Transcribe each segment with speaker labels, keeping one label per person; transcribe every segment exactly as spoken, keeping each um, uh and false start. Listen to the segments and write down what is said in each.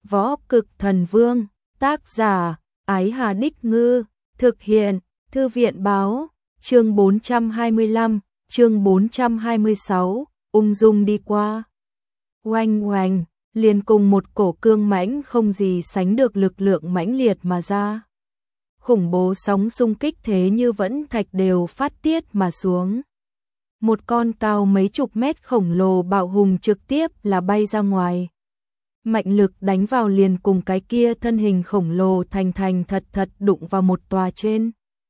Speaker 1: Võ Cực Thần Vương, tác giả, Ái Hà Đích Ngư, thực hiện, Thư viện Báo, chương bốn trăm hai mươi lăm, chương bốn trăm hai mươi sáu, ung dung đi qua. Oanh oanh, liền cùng một cổ cương mãnh không gì sánh được lực lượng mãnh liệt mà ra. Khủng bố sóng xung kích thế như vẫn thạch đều phát tiết mà xuống. Một con cao mấy chục mét khổng lồ bạo hùng trực tiếp là bay ra ngoài. Mạnh lực đánh vào liền cùng cái kia thân hình khổng lồ thành thành thật thật đụng vào một tòa trên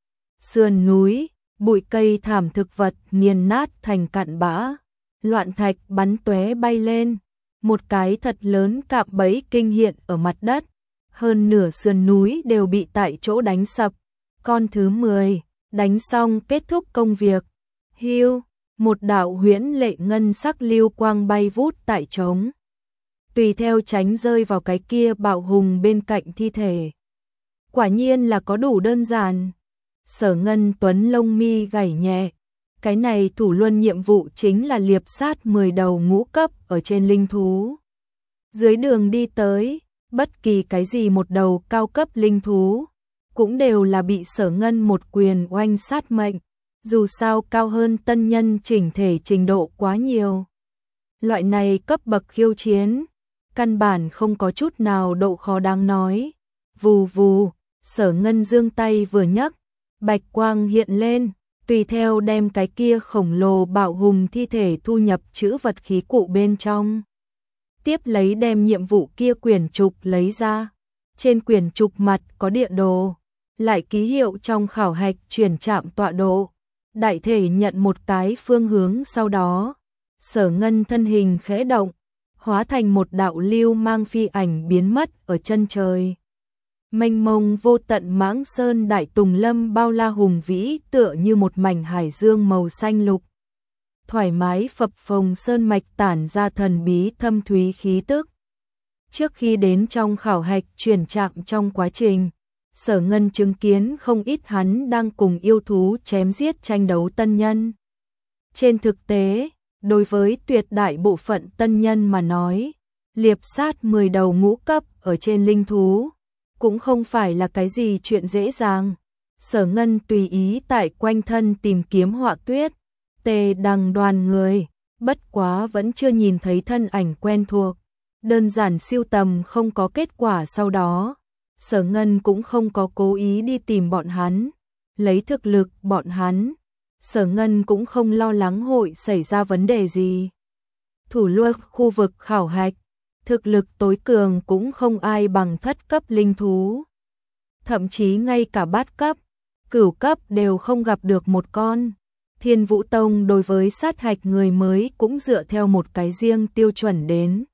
Speaker 1: sườn núi, bụi cây thảm thực vật nghiền nát thành cặn bã, loạn thạch bắn tóe bay lên, một cái thật lớn cạm bẫy kinh hiện ở mặt đất, hơn nửa sườn núi đều bị tại chỗ đánh sập. Con thứ mười, đánh xong kết thúc công việc. Hiu, một đạo huyễn lệ ngân sắc lưu quang bay vút tại trống, tùy theo tránh rơi vào cái kia bạo hùng bên cạnh thi thể. Quả nhiên là có đủ đơn giản. Sở Ngân Tuấn lông mi gảy nhẹ. Cái này thủ luân nhiệm vụ chính là liệp sát mười đầu ngũ cấp ở trên linh thú. Dưới đường đi tới, bất kỳ cái gì một đầu cao cấp linh thú, cũng đều là bị Sở Ngân một quyền oanh sát mệnh. Dù sao cao hơn tân nhân chỉnh thể trình độ quá nhiều. Loại này cấp bậc khiêu chiến, căn bản không có chút nào độ khó đáng nói. Vù vù, Sở Ngân giương tay vừa nhấc, bạch quang hiện lên, tùy theo đem cái kia khổng lồ bạo hùng thi thể thu nhập chữ vật khí cụ bên trong. Tiếp lấy đem nhiệm vụ kia quyển trục lấy ra. Trên quyển trục mặt có địa đồ, lại ký hiệu trong khảo hạch chuyển trạm tọa độ. Đại thể nhận một cái phương hướng, sau đó Sở Ngân thân hình khẽ động, hóa thành một đạo lưu mang phi ảnh biến mất ở chân trời. Mênh mông vô tận mãng sơn đại tùng lâm bao la hùng vĩ tựa như một mảnh hải dương màu xanh lục. Thoải mái phập phồng sơn mạch tản ra thần bí thâm thúy khí tức. Trước khi đến trong khảo hạch chuyển trạm trong quá trình, Sở Ngân chứng kiến không ít hắn đang cùng yêu thú chém giết tranh đấu tân nhân. Trên thực tế, đối với tuyệt đại bộ phận tân nhân mà nói, liệp sát mười đầu ngũ cấp ở trên linh thú cũng không phải là cái gì chuyện dễ dàng. Sở Ngân tùy ý tại quanh thân tìm kiếm họa tuyết, tề đằng đoàn người, bất quá vẫn chưa nhìn thấy thân ảnh quen thuộc. Đơn giản siêu tầm không có kết quả, sau đó Sở Ngân cũng không có cố ý đi tìm bọn hắn. Lấy thực lực bọn hắn, Sở Ngân cũng không lo lắng hội xảy ra vấn đề gì. Thủ luân khu vực khảo hạch, thực lực tối cường cũng không ai bằng thất cấp linh thú. Thậm chí ngay cả bát cấp, cửu cấp đều không gặp được một con. Thiên Vũ Tông đối với sát hạch người mới cũng dựa theo một cái riêng tiêu chuẩn đến.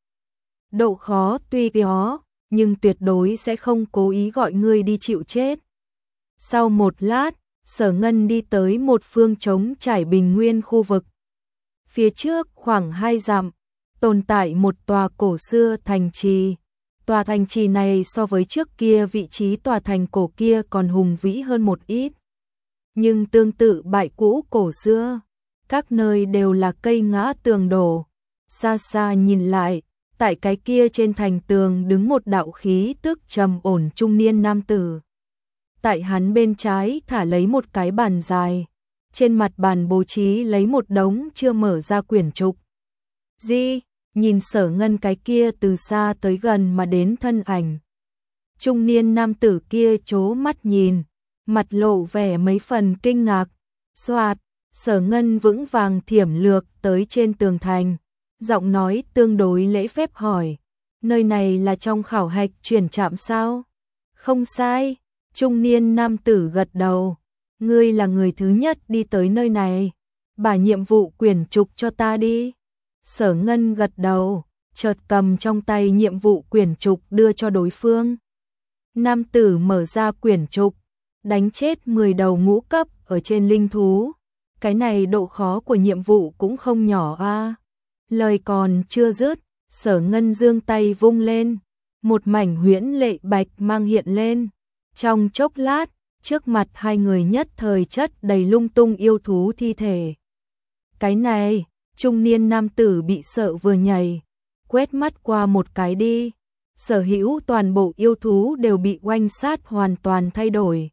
Speaker 1: Độ khó tuy có, nhưng tuyệt đối sẽ không cố ý gọi ngươi đi chịu chết. Sau một lát, Sở Ngân đi tới một phương trống trải bình nguyên khu vực. Phía trước khoảng hai dặm, tồn tại một tòa cổ xưa thành trì. Tòa thành trì này so với trước kia vị trí tòa thành cổ kia còn hùng vĩ hơn một ít. Nhưng tương tự bại cũ cổ xưa, các nơi đều là cây ngã tường đổ. Xa xa nhìn lại, tại cái kia trên thành tường đứng một đạo khí tức trầm ổn trung niên nam tử. Tại hắn bên trái thả lấy một cái bàn dài, trên mặt bàn bố trí lấy một đống chưa mở ra quyển trục. Di, nhìn Sở Ngân cái kia từ xa tới gần mà đến thân ảnh. Trung niên nam tử kia chố mắt nhìn, mặt lộ vẻ mấy phần kinh ngạc. Xoạt, Sở Ngân vững vàng thiểm lược tới trên tường thành. Giọng nói tương đối lễ phép hỏi, nơi này là trong khảo hạch chuyển trạm sao? Không sai, trung niên nam tử gật đầu, ngươi là người thứ nhất đi tới nơi này, bả nhiệm vụ quyển trục cho ta đi. Sở Ngân gật đầu, chợt cầm trong tay nhiệm vụ quyển trục đưa cho đối phương. Nam tử mở ra quyển trục, đánh chết mười đầu ngũ cấp ở trên linh thú. Cái này độ khó của nhiệm vụ cũng không nhỏ a. À. Lời còn chưa dứt, Sở Ngân giương tay vung lên, một mảnh huyễn lệ bạch mang hiện lên. Trong chốc lát, trước mặt hai người nhất thời chất đầy lung tung yêu thú thi thể. Cái này, trung niên nam tử bị sợ vừa nhảy, quét mắt qua một cái đi. sở hữu toàn bộ yêu thú đều bị oanh sát hoàn toàn thay đổi.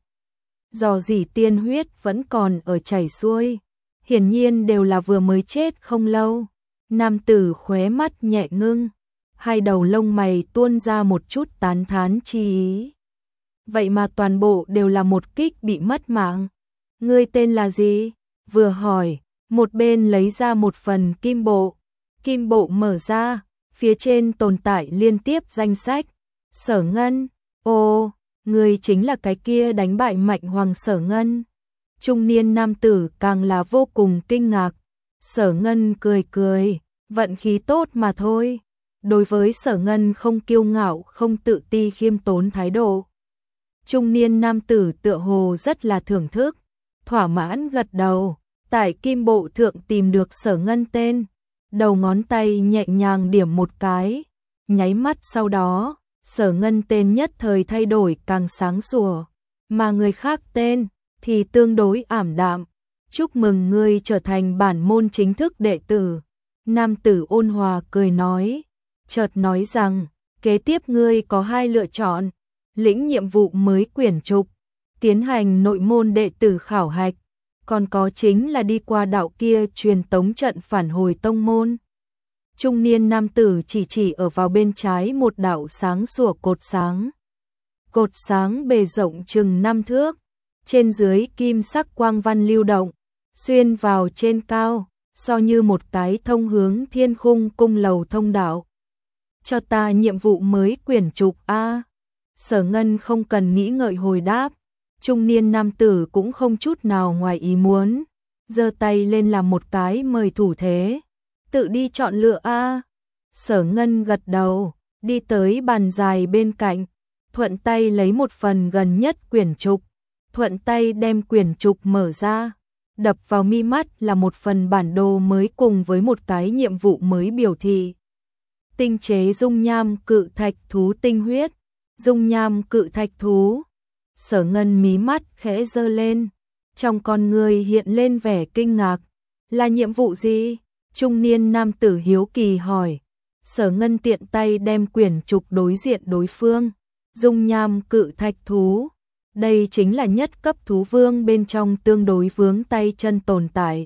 Speaker 1: Dò dỉ tiên huyết vẫn còn ở chảy xuôi, hiển nhiên đều là vừa mới chết không lâu. Nam tử khóe mắt nhẹ ngưng, hai đầu lông mày tuôn ra một chút tán thán chi ý. Vậy mà toàn bộ đều là một kích bị mất mạng. Ngươi tên là gì? Vừa hỏi, một bên lấy ra một phần kim bộ. Kim bộ mở ra, phía trên tồn tại liên tiếp danh sách. Sở Ngân, ồ, ngươi chính là cái kia đánh bại Mạnh Hoàng Sở Ngân. Trung niên nam tử càng là vô cùng kinh ngạc. Sở Ngân cười cười, vận khí tốt mà thôi. Đối với Sở Ngân không kiêu ngạo, không tự ti khiêm tốn thái độ. Trung niên nam tử tựa hồ rất là thưởng thức, thỏa mãn gật đầu, tại kim bộ thượng tìm được Sở Ngân tên, đầu ngón tay nhẹ nhàng điểm một cái, nháy mắt sau đó, Sở Ngân tên nhất thời thay đổi càng sáng sủa, mà người khác tên thì tương đối ảm đạm. Chúc mừng ngươi trở thành bản môn chính thức đệ tử. Nam tử ôn hòa cười nói, chợt nói rằng, kế tiếp ngươi có hai lựa chọn, lĩnh nhiệm vụ mới quyển trục, tiến hành nội môn đệ tử khảo hạch, còn có chính là đi qua đạo kia truyền tống trận phản hồi tông môn. Trung niên nam tử chỉ chỉ ở vào bên trái một đạo sáng sủa cột sáng. Cột sáng bề rộng chừng năm thước, trên dưới kim sắc quang văn lưu động, xuyên vào trên cao, so như một cái thông hướng thiên khung cung lầu thông đạo. Cho ta nhiệm vụ mới quyển trục a. Sở Ngân không cần nghĩ ngợi hồi đáp, trung niên nam tử cũng không chút nào ngoài ý muốn, giơ tay lên làm một cái mời thủ thế, tự đi chọn lựa a. Sở Ngân gật đầu, đi tới bàn dài bên cạnh, thuận tay lấy một phần gần nhất quyển trục, thuận tay đem quyển trục mở ra, đập vào mi mắt là một phần bản đồ mới cùng với một cái nhiệm vụ mới biểu thị. Tinh chế dung nham cự thạch thú tinh huyết, dung nham cự thạch thú. Sở Ngân mí mắt khẽ giơ lên, trong con người hiện lên vẻ kinh ngạc. Là nhiệm vụ gì? Trung niên nam tử hiếu kỳ hỏi. Sở Ngân tiện tay đem quyển trục đối diện đối phương. Dung nham cự thạch thú. Đây chính là nhất cấp thú vương bên trong tương đối vướng tay chân tồn tại.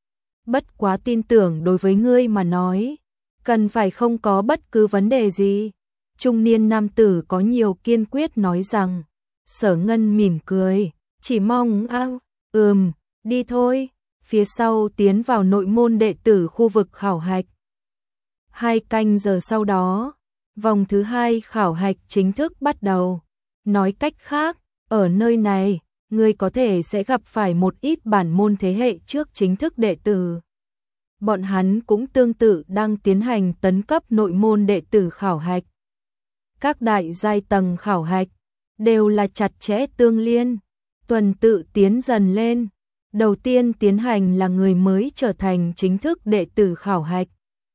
Speaker 1: Bất quá tin tưởng đối với ngươi mà nói, cần phải không có bất cứ vấn đề gì. Trung niên nam tử có nhiều kiên quyết nói rằng. Sở Ngân mỉm cười, chỉ mong a, ừm, đi thôi. Phía sau tiến vào nội môn đệ tử khu vực khảo hạch. Hai canh giờ sau đó, vòng thứ hai khảo hạch chính thức bắt đầu. Nói cách khác, ở nơi này, ngươi có thể sẽ gặp phải một ít bản môn thế hệ trước chính thức đệ tử. Bọn hắn cũng tương tự đang tiến hành tấn cấp nội môn đệ tử khảo hạch. Các đại giai tầng khảo hạch đều là chặt chẽ tương liên, tuần tự tiến dần lên. Đầu tiên tiến hành là người mới trở thành chính thức đệ tử khảo hạch.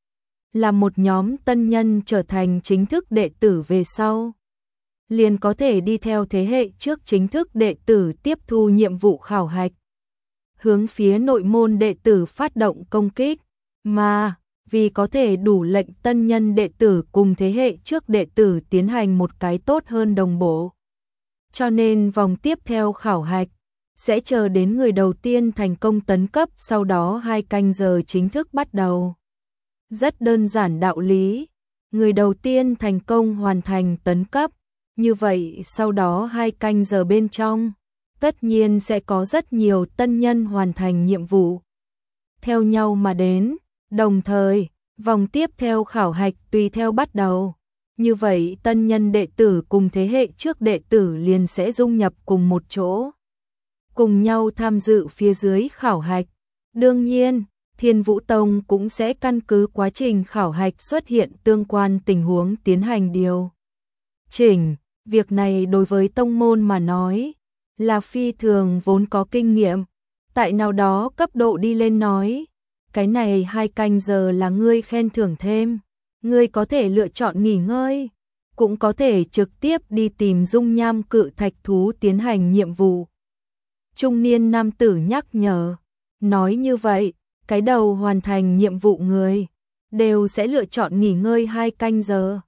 Speaker 1: Là một nhóm tân nhân trở thành chính thức đệ tử về sau, liền có thể đi theo thế hệ trước chính thức đệ tử tiếp thu nhiệm vụ khảo hạch. Hướng phía nội môn đệ tử phát động công kích, mà vì có thể đủ lệnh tân nhân đệ tử cùng thế hệ trước đệ tử tiến hành một cái tốt hơn đồng bộ. Cho nên vòng tiếp theo khảo hạch sẽ chờ đến người đầu tiên thành công tấn cấp, sau đó hai canh giờ chính thức bắt đầu. Rất đơn giản đạo lý, người đầu tiên thành công hoàn thành tấn cấp, như vậy sau đó hai canh giờ bên trong, tất nhiên sẽ có rất nhiều tân nhân hoàn thành nhiệm vụ. Theo nhau mà đến, đồng thời, vòng tiếp theo khảo hạch tùy theo bắt đầu. Như vậy tân nhân đệ tử cùng thế hệ trước đệ tử liền sẽ dung nhập cùng một chỗ, cùng nhau tham dự phía dưới khảo hạch. Đương nhiên, Thiên Vũ Tông cũng sẽ căn cứ quá trình khảo hạch xuất hiện tương quan tình huống tiến hành điều chỉnh. Việc này đối với tông môn mà nói, là phi thường vốn có kinh nghiệm. Tại nào đó cấp độ đi lên nói, cái này hai canh giờ là ngươi khen thưởng thêm. Ngươi có thể lựa chọn nghỉ ngơi, cũng có thể trực tiếp đi tìm dung nham cự thạch thú tiến hành nhiệm vụ. Trung niên nam tử nhắc nhở, nói như vậy, cái đầu hoàn thành nhiệm vụ người, đều sẽ lựa chọn nghỉ ngơi hai canh giờ.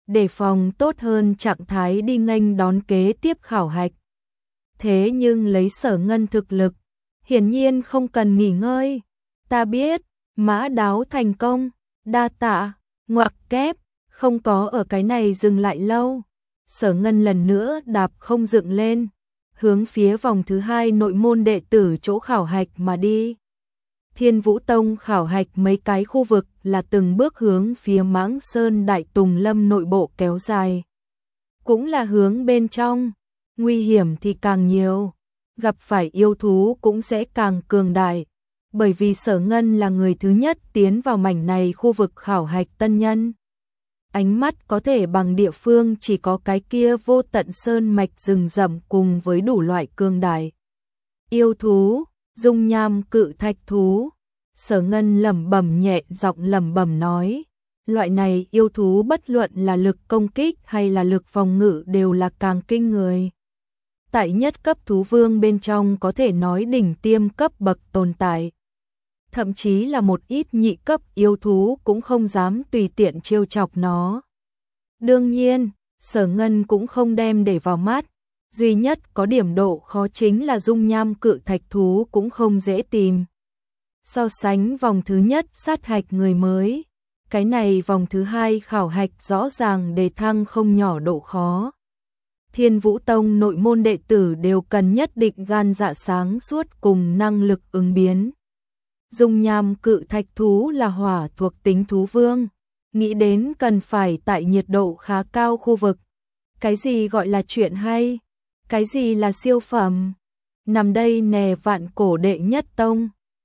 Speaker 1: để phòng tốt hơn trạng thái đi nghênh đón kế tiếp khảo hạch. Thế nhưng lấy Sở Ngân thực lực, hiển nhiên không cần nghỉ ngơi. Ta biết, mã đáo thành công, đa tạ, ngoặc kép, không có ở cái này dừng lại lâu. Sở Ngân lần nữa đạp không dựng lên, hướng phía vòng thứ hai nội môn đệ tử chỗ khảo hạch mà đi. Thiên Vũ Tông khảo hạch mấy cái khu vực là từng bước hướng phía Mãng Sơn Đại Tùng Lâm nội bộ kéo dài. Cũng là hướng bên trong, nguy hiểm thì càng nhiều, gặp phải yêu thú cũng sẽ càng cường đại. Bởi vì Sở Ngân là người thứ nhất tiến vào mảnh này khu vực khảo hạch tân nhân. Ánh mắt có thể bằng địa phương chỉ có cái kia vô tận sơn mạch rừng rậm cùng với đủ loại cường đại yêu thú, dung nham cự thạch thú. Sở Ngân lẩm bẩm nhẹ giọng lẩm bẩm nói, loại này yêu thú bất luận là lực công kích hay là lực phòng ngự đều là càng kinh người. Tại nhất cấp thú vương bên trong có thể nói đỉnh tiêm cấp bậc tồn tại. Thậm chí là một ít nhị cấp yêu thú cũng không dám tùy tiện trêu chọc nó. Đương nhiên, Sở Ngân cũng không đem để vào mắt, duy nhất có điểm độ khó chính là dung nham cự thạch thú cũng không dễ tìm. So sánh vòng thứ nhất sát hạch người mới, cái này vòng thứ hai khảo hạch rõ ràng đề thăng không nhỏ độ khó. Thiên Vũ Tông nội môn đệ tử đều cần nhất định gan dạ sáng suốt cùng năng lực ứng biến. Dung nham cự thạch thú là hỏa thuộc tính thú vương, nghĩ đến cần phải tại nhiệt độ khá cao khu vực. Cái gì gọi là chuyện hay? Cái gì là siêu phẩm? Nằm đây nè vạn cổ đệ nhất tông.